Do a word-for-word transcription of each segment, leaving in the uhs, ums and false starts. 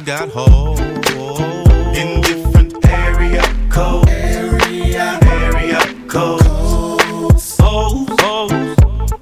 I've got hoes in different area codes. Area, area codes. Hoes, hoes,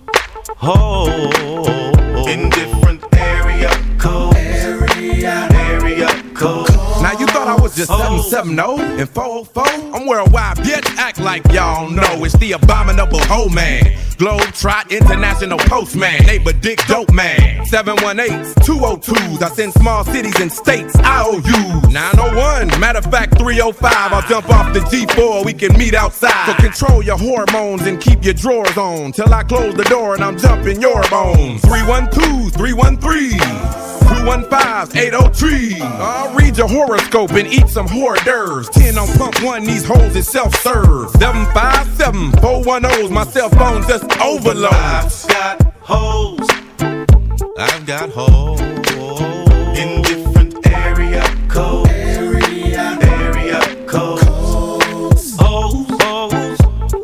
hoes in different area codes. Area, area codes. Now you thought I was just seven seven oh and four oh four? I'm worldwide, bitch, act like y'all know. It's the abominable hoe man, Globetrot International Postman, neighbor dick dope man. Seven one eights, two oh twos, I send small cities and states I O U. Nine oh one, matter of fact three oh five, I'll jump off the G four, we can meet outside. So control your hormones and keep your drawers on till I close the door and I'm jumping your bones. Three one twos, three one threes, two one fives, eight oh three. I'll read your horoscope and eat some hors d'oeuvres. ten on pump one, these hoes is self-serve. seven five seven, four one ohs, my cell phone just overloads. I've got hoes. I've got hoes in different area codes. Area, area codes. Hoes, hoes,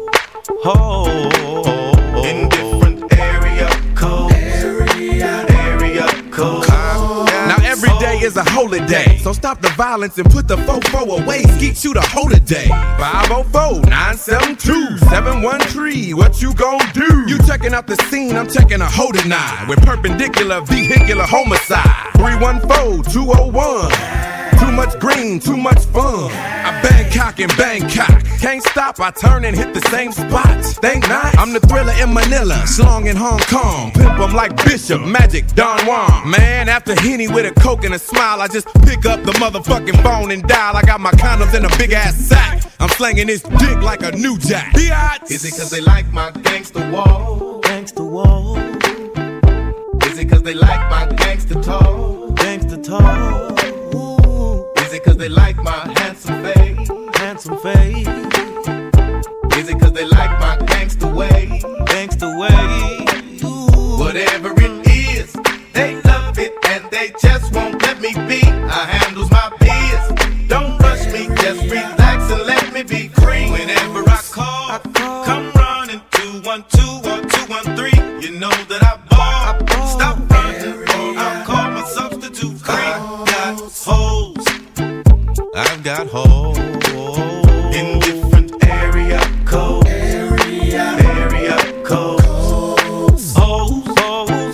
hoes in different area codes. Area, area codes. Now every day is a holiday, so stop the violence and put the fofo away. Skeet you the whole day. five oh four, nine seven two, seven one three, what you gon' do? You checking out the scene, I'm checking a hoe tonight with perpendicular vehicular homicide. Three one four, two oh one. Too much green, too much fun. I Bangkok and Bangkok. Can't stop, I turn and hit the same spot. Think not, I'm the thriller in Manila, slong in Hong Kong. Pimp 'em like Bishop, Magic, Don Juan. Man, after Henny with a coke and a smile, I just pick up the motherfucking phone and dial. I got my condoms in a big ass sack. I'm slanging this dick like a new jack. Biatch. Is it cause they like my gangster wall? Gangster wall. Is it cause they like my gangster talk? Gangster talk. Is it cause they like my handsome face? Handsome face. Is it cause they like my gangster way? Gangster way. Whatever it is, they love it and they just won't let me be. I handles my biz. Don't rush me, just relax and let me be free. Whenever I call, I call. Come running two one two or two one three. You know that I ball. I ball. Stop running or I'll call my substitute free. Got hoes. I've got hoes in different area codes. Area, area codes. Hoes, hoes,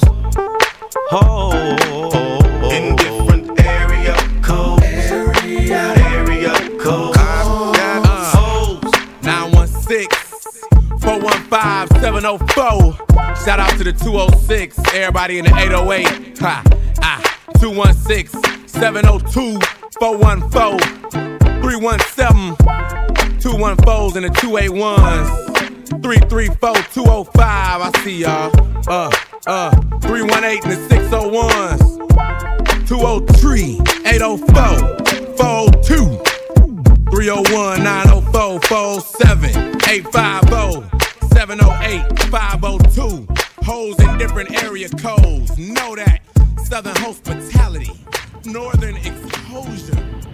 hoes in different area codes. Area, area codes. I've got uh, hoes. nine one six, four one five, seven oh four. Shout out to the two oh six, everybody in the eight oh eight. Ha, ah, two one six, seven oh two, four one four, three one seven, two one fours and the two eighty-ones. three three four, two oh five, I see y'all. Uh, uh, three one eight and the six oh ones. two oh three, eight oh four, four oh two, three oh one, nine oh four, four oh seven, eight five oh, seven oh eight, five oh two. Hoes in different area codes. Know that. Southern hospitality, northern exposure.